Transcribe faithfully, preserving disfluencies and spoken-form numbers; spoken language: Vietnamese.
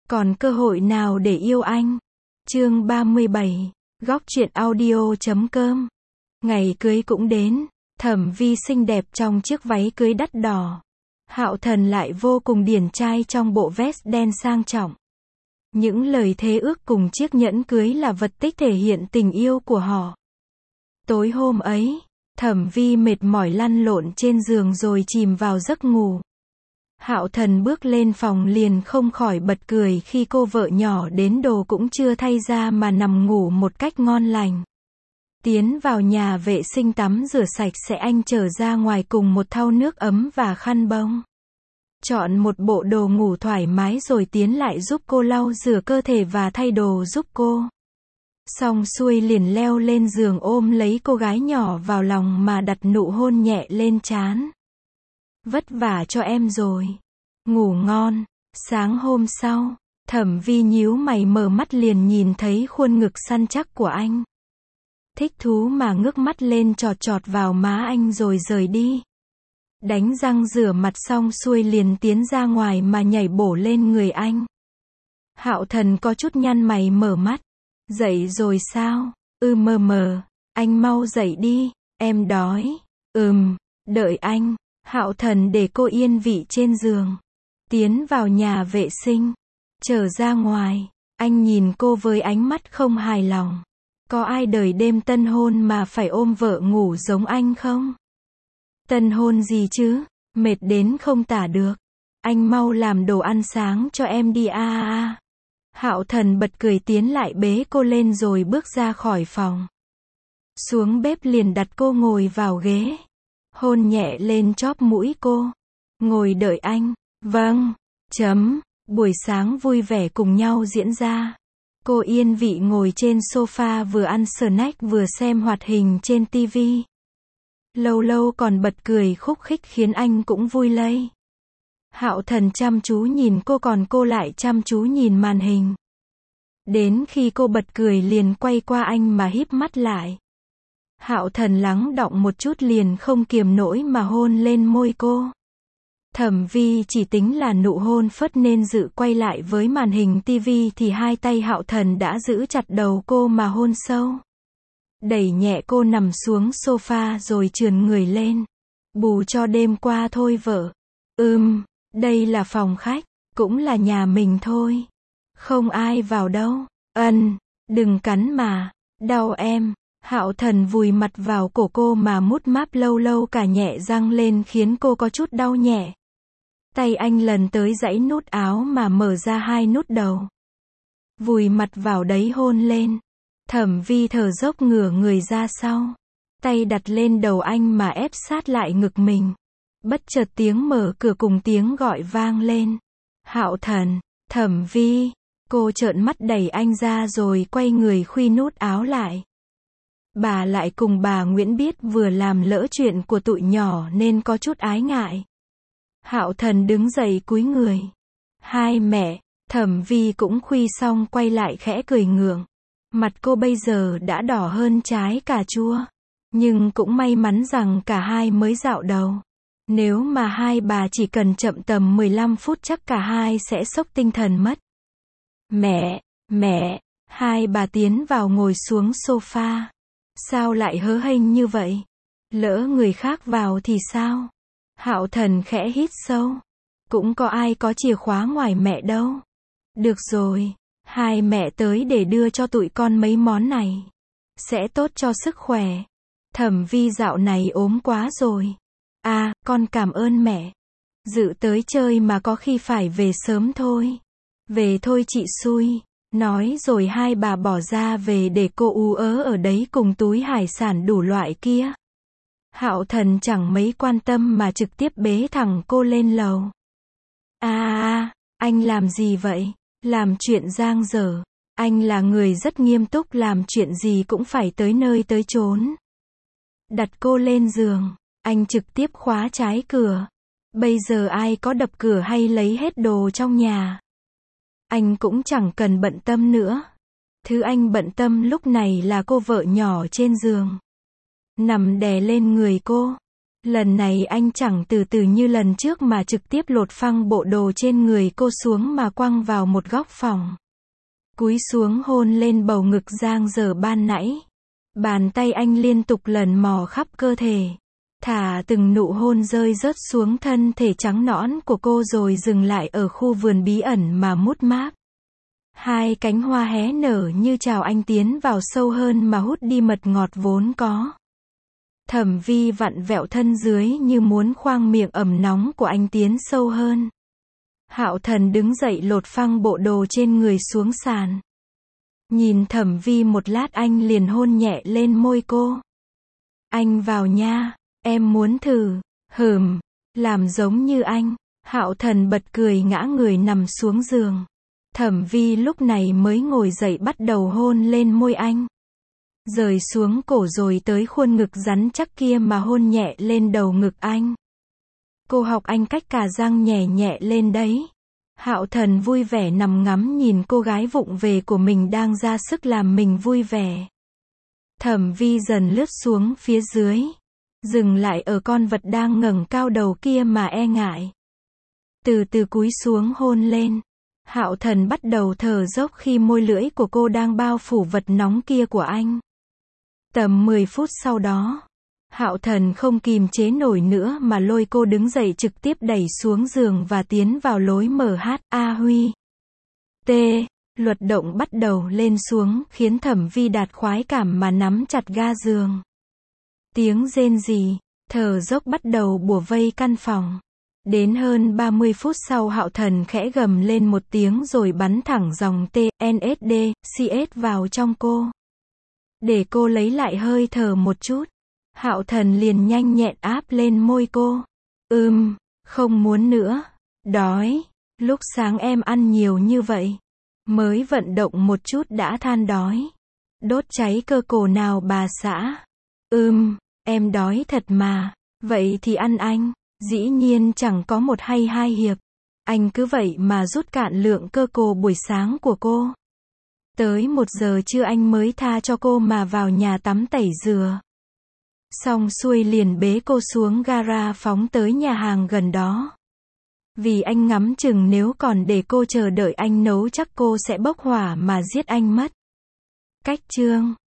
Còn cơ hội nào để yêu anh? Chương ba mươi bảy, góc truyện audio chấm com. Ngày cưới cũng đến, Thẩm Vi xinh đẹp trong chiếc váy cưới đắt đỏ. Hạo Thần lại vô cùng điển trai trong bộ vest đen sang trọng. Những lời thề ước cùng chiếc nhẫn cưới là vật tích thể hiện tình yêu của họ. Tối hôm ấy, Thẩm Vi mệt mỏi lăn lộn trên giường rồi chìm vào giấc ngủ. Hạo Thần bước lên phòng liền không khỏi bật cười khi cô vợ nhỏ đến đồ cũng chưa thay ra mà nằm ngủ một cách ngon lành. Tiến vào nhà vệ sinh tắm rửa sạch sẽ, anh trở ra ngoài cùng một thau nước ấm và khăn bông. Chọn một bộ đồ ngủ thoải mái rồi tiến lại giúp cô lau rửa cơ thể và thay đồ giúp cô. Xong xuôi liền leo lên giường ôm lấy cô gái nhỏ vào lòng mà đặt nụ hôn nhẹ lên trán. Vất vả cho em rồi. Ngủ ngon. Sáng hôm sau, Thẩm Vi nhíu mày mở mắt liền nhìn thấy khuôn ngực săn chắc của anh. Thích thú mà ngước mắt lên chọt chọt vào má anh rồi rời đi. Đánh răng rửa mặt xong xuôi liền tiến ra ngoài mà nhảy bổ lên người anh. Hạo Thần có chút nhăn mày mở mắt. Dậy rồi sao? Ừ mờ mờ. Anh mau dậy đi, em đói. Ừm, đợi anh. Hạo Thần để cô yên vị trên giường. Tiến vào nhà vệ sinh. Trở ra ngoài, anh nhìn cô với ánh mắt không hài lòng. Có ai đời đêm tân hôn mà phải ôm vợ ngủ giống anh không? Tân hôn gì chứ? Mệt đến không tả được. Anh mau làm đồ ăn sáng cho em đi a a a. Hạo Thần bật cười tiến lại bế cô lên rồi bước ra khỏi phòng. Xuống bếp liền đặt cô ngồi vào ghế. Hôn nhẹ lên chóp mũi cô. Ngồi đợi anh. Vâng. Chấm. Buổi sáng vui vẻ cùng nhau diễn ra. Cô yên vị ngồi trên sofa vừa ăn snack vừa xem hoạt hình trên tivi. Lâu lâu còn bật cười khúc khích khiến anh cũng vui lây. Hạo Thần chăm chú nhìn cô còn cô lại chăm chú nhìn màn hình. Đến khi cô bật cười liền quay qua anh mà híp mắt lại. Hạo Thần lắng đọng một chút liền không kiềm nổi mà hôn lên môi cô. Thẩm Vi chỉ tính là nụ hôn phớt nên dự quay lại với màn hình tivi thì hai tay Hạo Thần đã giữ chặt đầu cô mà hôn sâu. Đẩy nhẹ cô nằm xuống sofa rồi trườn người lên. Bù cho đêm qua thôi vợ. Ừm, đây là phòng khách, cũng là nhà mình thôi. Không ai vào đâu. Ân, đừng cắn mà, đau em. Hạo Thần vùi mặt vào cổ cô mà mút máp lâu lâu cả nhẹ răng lên khiến cô có chút đau nhẹ. Tay anh lần tới dãy nút áo mà mở ra hai nút đầu. Vùi mặt vào đấy hôn lên. Thẩm Vi thở dốc ngửa người ra sau. Tay đặt lên đầu anh mà ép sát lại ngực mình. Bất chợt tiếng mở cửa cùng tiếng gọi vang lên. Hạo Thần, Thẩm Vi. Cô trợn mắt đẩy anh ra rồi quay người khuy nút áo lại. Bà lại cùng bà Nguyễn biết vừa làm lỡ chuyện của tụi nhỏ nên có chút ái ngại. Hạo Thần đứng dậy cúi người. Hai mẹ, Thẩm Vi cũng khuy xong quay lại khẽ cười ngượng. Mặt cô bây giờ đã đỏ hơn trái cà chua. Nhưng cũng may mắn rằng cả hai mới dạo đầu. Nếu mà hai bà chỉ cần chậm tầm mười lăm phút chắc cả hai sẽ sốc tinh thần mất. Mẹ, mẹ, hai bà tiến vào ngồi xuống sofa. Sao lại hớ hênh như vậy? Lỡ người khác vào thì sao? Hạo Thần khẽ hít sâu. Cũng có ai có chìa khóa ngoài mẹ đâu. Được rồi, hai mẹ tới để đưa cho tụi con mấy món này. Sẽ tốt cho sức khỏe. Thẩm Vi dạo này ốm quá rồi. À, con cảm ơn mẹ. Dự tới chơi mà có khi phải về sớm thôi. Về thôi chị xui. Nói rồi hai bà bỏ ra về để cô ú ớ ở đấy cùng túi hải sản đủ loại kia. Hạo Thần chẳng mấy quan tâm mà trực tiếp bế thẳng cô lên lầu. À à, anh làm gì vậy? Làm chuyện giang dở. Anh là người rất nghiêm túc, làm chuyện gì cũng phải tới nơi tới chốn. Đặt cô lên giường, anh trực tiếp khóa trái cửa. Bây giờ ai có đập cửa hay lấy hết đồ trong nhà. Anh cũng chẳng cần bận tâm nữa. Thứ anh bận tâm lúc này là cô vợ nhỏ trên giường. Nằm đè lên người cô. Lần này anh chẳng từ từ như lần trước mà trực tiếp lột phăng bộ đồ trên người cô xuống mà quăng vào một góc phòng. Cúi xuống hôn lên bầu ngực dang dở ban nãy. Bàn tay anh liên tục lần mò khắp cơ thể. Thả từng nụ hôn rơi rớt xuống thân thể trắng nõn của cô rồi dừng lại ở khu vườn bí ẩn mà mút mát. Hai cánh hoa hé nở như chào anh tiến vào sâu hơn mà hút đi mật ngọt vốn có. Thẩm Vi vặn vẹo thân dưới như muốn khoang miệng ẩm nóng của anh tiến sâu hơn. Hạo Thần đứng dậy lột phăng bộ đồ trên người xuống sàn. Nhìn Thẩm Vi một lát anh liền hôn nhẹ lên môi cô. Anh vào nha, em muốn thử. Hừm, làm giống như anh. Hạo Thần bật cười ngã người nằm xuống giường. Thẩm Vi lúc này mới ngồi dậy bắt đầu hôn lên môi anh. Rời xuống cổ rồi tới khuôn ngực rắn chắc kia mà hôn nhẹ lên đầu ngực anh. Cô học anh cách cà răng nhẹ nhẹ lên đấy. Hạo Thần vui vẻ nằm ngắm nhìn cô gái vụng về của mình đang ra sức làm mình vui vẻ. Thẩm Vi dần lướt xuống phía dưới. Dừng lại ở con vật đang ngẩng cao đầu kia mà e ngại. Từ từ cúi xuống hôn lên. Hạo Thần bắt đầu thở dốc khi môi lưỡi của cô đang bao phủ vật nóng kia của anh. Tầm mười phút sau đó, Hạo Thần không kìm chế nổi nữa mà lôi cô đứng dậy trực tiếp đẩy xuống giường và tiến vào lối mở hát A Huy. T. Luật động bắt đầu lên xuống khiến Thẩm Vi đạt khoái cảm mà nắm chặt ga giường. Tiếng rên rỉ, thở dốc bắt đầu bủa vây căn phòng. Đến hơn ba mươi phút sau Hạo Thần khẽ gầm lên một tiếng rồi bắn thẳng dòng T, N S D, C S vào trong cô. Để cô lấy lại hơi thở một chút. Hạo Thần liền nhanh nhẹn áp lên môi cô. Ừm, không muốn nữa. Đói. Lúc sáng em ăn nhiều như vậy. Mới vận động một chút đã than đói. Đốt cháy cơ cổ nào bà xã. Ừm, em đói thật mà. Vậy thì ăn anh. Dĩ nhiên chẳng có một hay hai hiệp. Anh cứ vậy mà rút cạn lượng cơ cổ buổi sáng của cô. Tới một giờ trưa anh mới tha cho cô mà vào nhà tắm tẩy rửa. Xong xuôi liền bế cô xuống gara phóng tới nhà hàng gần đó. Vì anh ngắm chừng nếu còn để cô chờ đợi anh nấu chắc cô sẽ bốc hỏa mà giết anh mất. Cách chương